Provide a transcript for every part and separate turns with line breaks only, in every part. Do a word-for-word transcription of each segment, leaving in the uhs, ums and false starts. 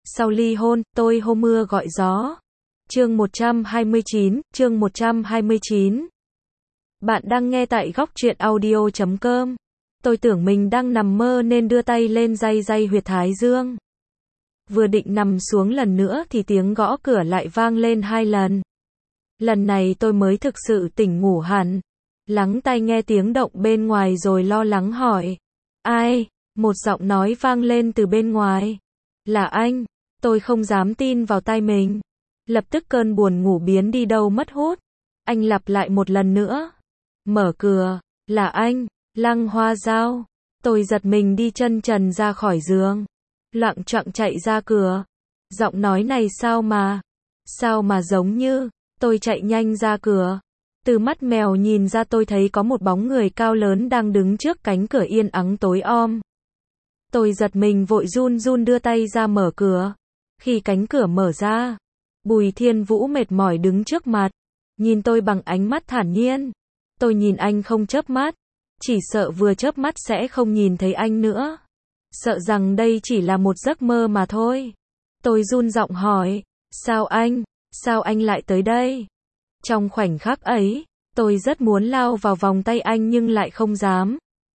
Sau ly hôn, tôi hô mưa gọi gió. Chương một trăm hai mươi chín, chương một trăm hai mươi chín. Bạn đang nghe tại góc truyện audio chấm com. Tôi tưởng mình đang nằm mơ nên đưa tay lên day day huyệt thái dương. Vừa định nằm xuống lần nữa thì tiếng gõ cửa lại vang lên hai lần. Lần này tôi mới thực sự tỉnh ngủ hẳn. Lắng tai nghe tiếng động bên ngoài rồi lo lắng hỏi. Ai? Một giọng nói vang lên từ bên ngoài. Là anh. Tôi không dám tin vào tai mình. Lập tức cơn buồn ngủ biến đi đâu mất hút. Anh lặp lại một lần nữa. Mở cửa. Là anh. Lăng Hoa Giao. Tôi giật mình đi chân trần ra khỏi giường. Loạng choạng chạy ra cửa. Giọng nói này sao mà. Sao mà giống như. Tôi chạy nhanh ra cửa. Từ mắt mèo nhìn ra tôi thấy có một bóng người cao lớn đang đứng trước cánh cửa yên ắng tối om. Tôi giật mình vội run run đưa tay ra mở cửa. Khi cánh cửa mở ra, Bùi Thiên Vũ mệt mỏi đứng trước mặt, nhìn tôi bằng ánh mắt thản nhiên. Tôi nhìn anh không chớp mắt, chỉ sợ vừa chớp mắt sẽ không nhìn thấy anh nữa. Sợ rằng đây chỉ là một giấc mơ mà thôi. Tôi run giọng hỏi, sao anh, sao anh lại tới đây? Trong khoảnh khắc ấy, tôi rất muốn lao vào vòng tay anh nhưng lại không dám.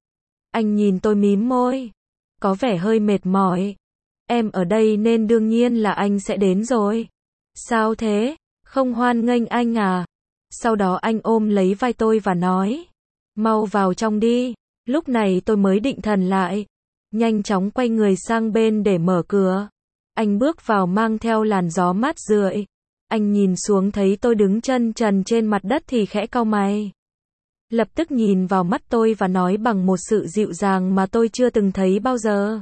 Anh nhìn tôi mím môi, có vẻ hơi mệt mỏi. Em ở đây nên đương nhiên là anh sẽ đến rồi. Sao thế? Không hoan nghênh anh à? Sau đó anh ôm lấy vai tôi và nói, mau vào trong đi. Lúc này tôi mới định thần lại, nhanh chóng quay người sang bên để mở cửa. Anh bước vào mang theo làn gió mát rượi. Anh nhìn xuống thấy tôi đứng chân trần trên mặt đất thì khẽ cau mày. Lập tức nhìn vào mắt tôi và nói bằng một sự dịu dàng mà tôi chưa từng thấy bao giờ.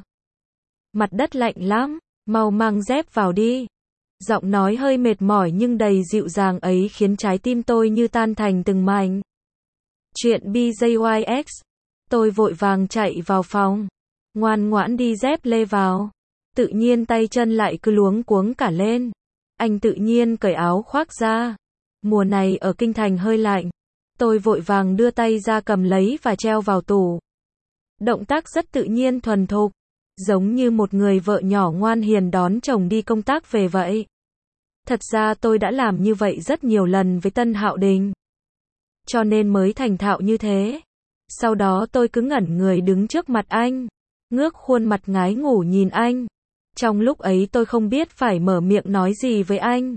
Mặt đất lạnh lắm, mau mang dép vào đi. Giọng nói hơi mệt mỏi nhưng đầy dịu dàng ấy khiến trái tim tôi như tan thành từng mảnh. Chuyện bê gi i ích. Tôi vội vàng chạy vào phòng, ngoan ngoãn đi dép lê vào. Tự nhiên tay chân lại cứ luống cuống cả lên. Anh tự nhiên cởi áo khoác ra. Mùa này ở kinh thành hơi lạnh. Tôi vội vàng đưa tay ra cầm lấy và treo vào tủ. Động tác rất tự nhiên thuần thục, giống như một người vợ nhỏ ngoan hiền đón chồng đi công tác về vậy. Thật ra tôi đã làm như vậy rất nhiều lần với Tân Hạo Đình, cho nên mới thành thạo như thế. Sau đó tôi cứ ngẩn người đứng trước mặt anh, ngước khuôn mặt ngái ngủ nhìn anh. Trong lúc ấy tôi không biết phải mở miệng nói gì với anh.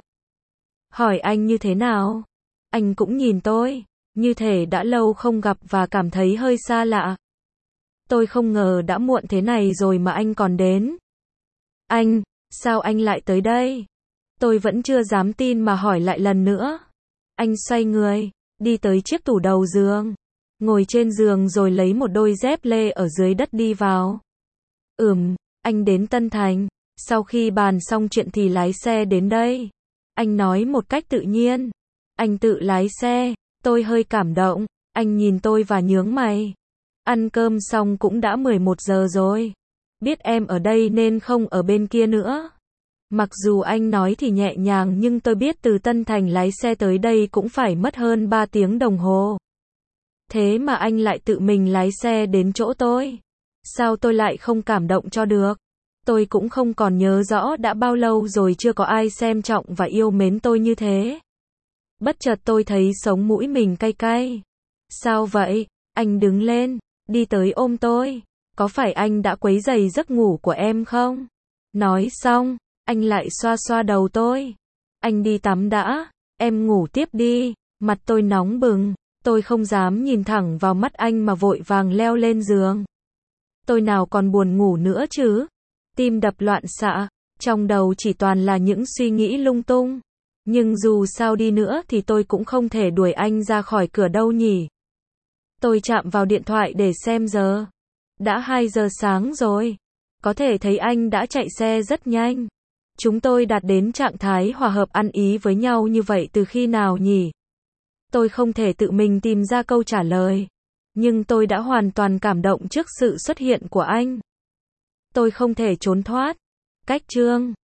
Hỏi anh như thế nào? Anh cũng nhìn tôi, như thể đã lâu không gặp và cảm thấy hơi xa lạ. Tôi không ngờ đã muộn thế này rồi mà anh còn đến. Anh, sao anh lại tới đây? Tôi vẫn chưa dám tin mà hỏi lại lần nữa. Anh xoay người, đi tới chiếc tủ đầu giường, ngồi trên giường rồi lấy một đôi dép lê ở dưới đất đi vào. Ừm, anh đến Tân Thành, sau khi bàn xong chuyện thì lái xe đến đây. Anh nói một cách tự nhiên. Anh tự lái xe, tôi hơi cảm động, anh nhìn tôi và nhướng mày. Ăn cơm xong cũng đã mười một giờ rồi. Biết em ở đây nên không ở bên kia nữa. Mặc dù anh nói thì nhẹ nhàng nhưng tôi biết từ Tân Thành lái xe tới đây cũng phải mất hơn ba tiếng đồng hồ. Thế mà anh lại tự mình lái xe đến chỗ tôi. Sao tôi lại không cảm động cho được? Tôi cũng không còn nhớ rõ đã bao lâu rồi chưa có ai xem trọng và yêu mến tôi như thế. Bất chợt tôi thấy sống mũi mình cay cay. Sao vậy? Anh đứng lên, đi tới ôm tôi. Có phải anh đã quấy rầy giấc ngủ của em không? Nói xong, anh lại xoa xoa đầu tôi. Anh đi tắm đã, em ngủ tiếp đi. Mặt tôi nóng bừng, tôi không dám nhìn thẳng vào mắt anh mà vội vàng leo lên giường. Tôi nào còn buồn ngủ nữa chứ? Tim đập loạn xạ, trong đầu chỉ toàn là những suy nghĩ lung tung. Nhưng dù sao đi nữa thì tôi cũng không thể đuổi anh ra khỏi cửa đâu nhỉ. Tôi chạm vào điện thoại để xem giờ. Đã hai giờ sáng rồi. Có thể thấy anh đã chạy xe rất nhanh. Chúng tôi đạt đến trạng thái hòa hợp ăn ý với nhau như vậy từ khi nào nhỉ? Tôi không thể tự mình tìm ra câu trả lời. Nhưng tôi đã hoàn toàn cảm động trước sự xuất hiện của anh. Tôi không thể trốn thoát. Cách chương